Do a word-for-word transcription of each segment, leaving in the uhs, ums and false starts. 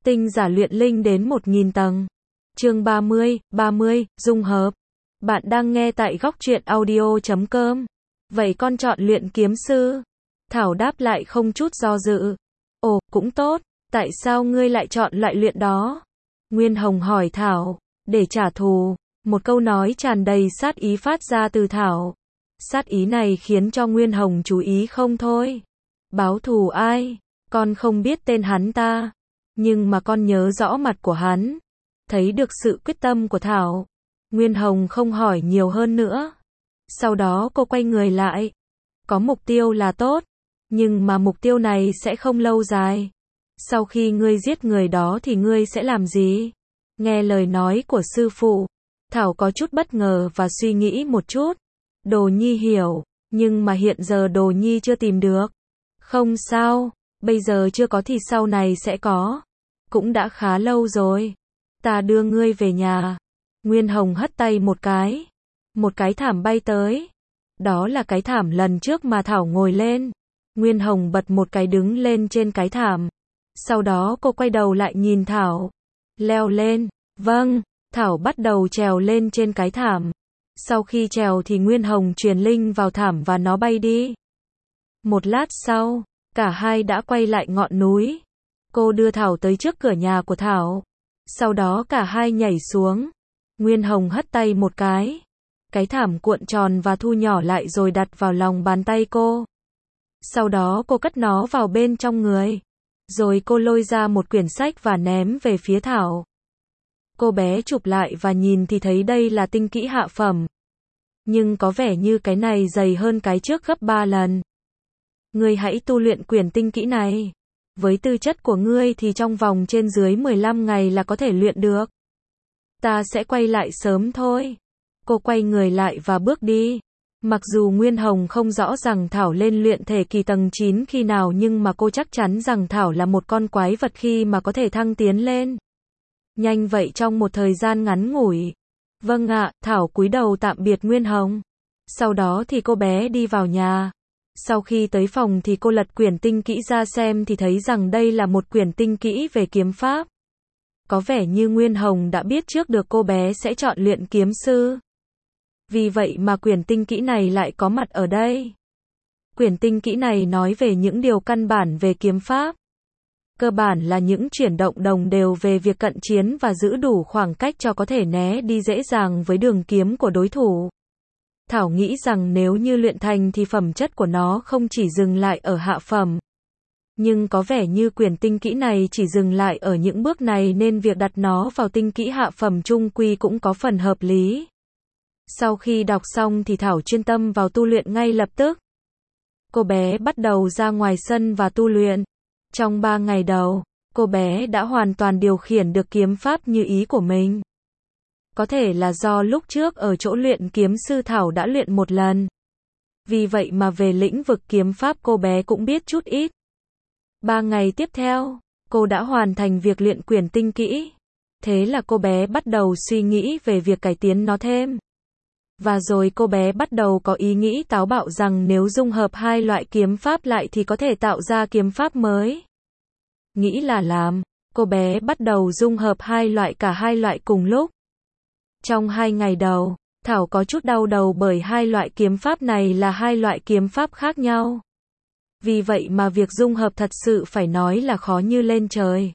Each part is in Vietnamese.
Tinh giả luyện linh đến một nghìn tầng. Chương ba mươi, ba mươi, dung hợp. Bạn đang nghe tại góc truyện audio chấm com. Vậy con chọn luyện kiếm sư? Thảo đáp lại không chút do dự. Ồ, cũng tốt. Tại sao ngươi lại chọn loại luyện đó? Nguyên Hồng hỏi Thảo. Để trả thù. Một câu nói tràn đầy sát ý phát ra từ Thảo. Sát ý này khiến cho Nguyên Hồng chú ý không thôi. Báo thù ai? Con không biết tên hắn ta. Nhưng mà con nhớ rõ mặt của hắn. Thấy được sự quyết tâm của Thảo. Nguyên Hồng không hỏi nhiều hơn nữa. Sau đó cô quay người lại. Có mục tiêu là tốt. Nhưng mà mục tiêu này sẽ không lâu dài. Sau khi ngươi giết người đó thì ngươi sẽ làm gì? Nghe lời nói của sư phụ. Thảo có chút bất ngờ và suy nghĩ một chút. Đồ Nhi hiểu. Nhưng mà hiện giờ Đồ Nhi chưa tìm được. Không sao. Bây giờ chưa có thì sau này sẽ có. Cũng đã khá lâu rồi. Ta đưa ngươi về nhà. Nguyên Hồng hất tay một cái. Một cái thảm bay tới. Đó là cái thảm lần trước mà Thảo ngồi lên. Nguyên Hồng bật một cái đứng lên trên cái thảm. Sau đó cô quay đầu lại nhìn Thảo. Leo lên. Vâng. Thảo bắt đầu trèo lên trên cái thảm. Sau khi trèo thì Nguyên Hồng truyền linh vào thảm và nó bay đi. Một lát sau, cả hai đã quay lại ngọn núi. Cô đưa Thảo tới trước cửa nhà của Thảo. Sau đó cả hai nhảy xuống. Nguyên Hồng hất tay một cái. Cái thảm cuộn tròn và thu nhỏ lại rồi đặt vào lòng bàn tay cô. Sau đó cô cất nó vào bên trong người. Rồi cô lôi ra một quyển sách và ném về phía Thảo. Cô bé chụp lại và nhìn thì thấy đây là tinh kỹ hạ phẩm. Nhưng có vẻ như cái này dày hơn cái trước gấp ba lần. Ngươi hãy tu luyện quyển tinh kỹ này. Với tư chất của ngươi thì trong vòng trên dưới mười lăm ngày là có thể luyện được. Ta sẽ quay lại sớm thôi. Cô quay người lại và bước đi. Mặc dù Nguyên Hồng không rõ rằng Thảo lên luyện thể kỳ tầng chín khi nào nhưng mà cô chắc chắn rằng Thảo là một con quái vật khi mà có thể thăng tiến lên. Nhanh vậy trong một thời gian ngắn ngủi. Vâng ạ, Thảo cúi đầu tạm biệt Nguyên Hồng. Sau đó thì cô bé đi vào nhà. Sau khi tới phòng thì cô lật quyển tinh kỹ ra xem thì thấy rằng đây là một quyển tinh kỹ về kiếm pháp. Có vẻ như Nguyên Hồng đã biết trước được cô bé sẽ chọn luyện kiếm sư. Vì vậy mà quyển tinh kỹ này lại có mặt ở đây. Quyển tinh kỹ này nói về những điều căn bản về kiếm pháp. Cơ bản là những chuyển động đồng đều về việc cận chiến và giữ đủ khoảng cách cho có thể né đi dễ dàng với đường kiếm của đối thủ. Thảo nghĩ rằng nếu như luyện thành thì phẩm chất của nó không chỉ dừng lại ở hạ phẩm. Nhưng có vẻ như quyển tinh kỹ này chỉ dừng lại ở những bước này nên việc đặt nó vào tinh kỹ hạ phẩm trung quy cũng có phần hợp lý. Sau khi đọc xong thì Thảo chuyên tâm vào tu luyện ngay lập tức. Cô bé bắt đầu ra ngoài sân và tu luyện. Trong ba ngày đầu, cô bé đã hoàn toàn điều khiển được kiếm pháp như ý của mình. Có thể là do lúc trước ở chỗ luyện kiếm sư Thảo đã luyện một lần. Vì vậy mà về lĩnh vực kiếm pháp cô bé cũng biết chút ít. Ba ngày tiếp theo, cô đã hoàn thành việc luyện quyển tinh kỹ. Thế là cô bé bắt đầu suy nghĩ về việc cải tiến nó thêm. Và rồi cô bé bắt đầu có ý nghĩ táo bạo rằng nếu dung hợp hai loại kiếm pháp lại thì có thể tạo ra kiếm pháp mới. Nghĩ là làm, cô bé bắt đầu dung hợp hai loại cả hai loại cùng lúc. Trong hai ngày đầu, Thảo có chút đau đầu bởi hai loại kiếm pháp này là hai loại kiếm pháp khác nhau. Vì vậy mà việc dung hợp thật sự phải nói là khó như lên trời.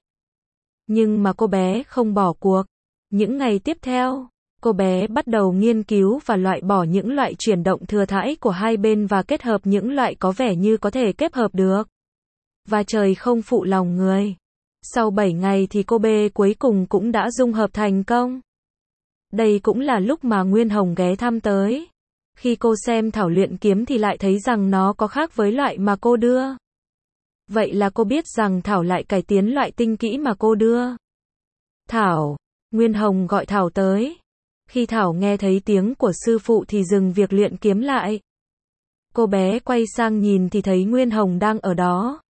Nhưng mà cô bé không bỏ cuộc. Những ngày tiếp theo, cô bé bắt đầu nghiên cứu và loại bỏ những loại chuyển động thừa thãi của hai bên và kết hợp những loại có vẻ như có thể kết hợp được. Và trời không phụ lòng người. Sau bảy ngày thì cô bé cuối cùng cũng đã dung hợp thành công. Đây cũng là lúc mà Nguyên Hồng ghé thăm tới. Khi cô xem Thảo luyện kiếm thì lại thấy rằng nó có khác với loại mà cô đưa. Vậy là cô biết rằng Thảo lại cải tiến loại tinh kỹ mà cô đưa. Thảo, Nguyên Hồng gọi Thảo tới. Khi Thảo nghe thấy tiếng của sư phụ thì dừng việc luyện kiếm lại. Cô bé quay sang nhìn thì thấy Nguyên Hồng đang ở đó.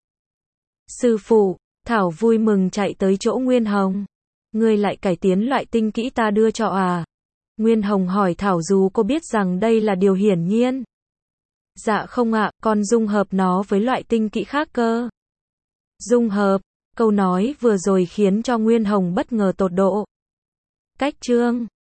Sư phụ, Thảo vui mừng chạy tới chỗ Nguyên Hồng. Ngươi lại cải tiến loại tinh kỹ ta đưa cho à? Nguyên Hồng hỏi Thảo dù cô biết rằng đây là điều hiển nhiên. Dạ không ạ, con dung hợp nó với loại tinh kỹ khác cơ. Dung hợp, Câu nói vừa rồi khiến cho Nguyên Hồng bất ngờ tột độ. Cách chương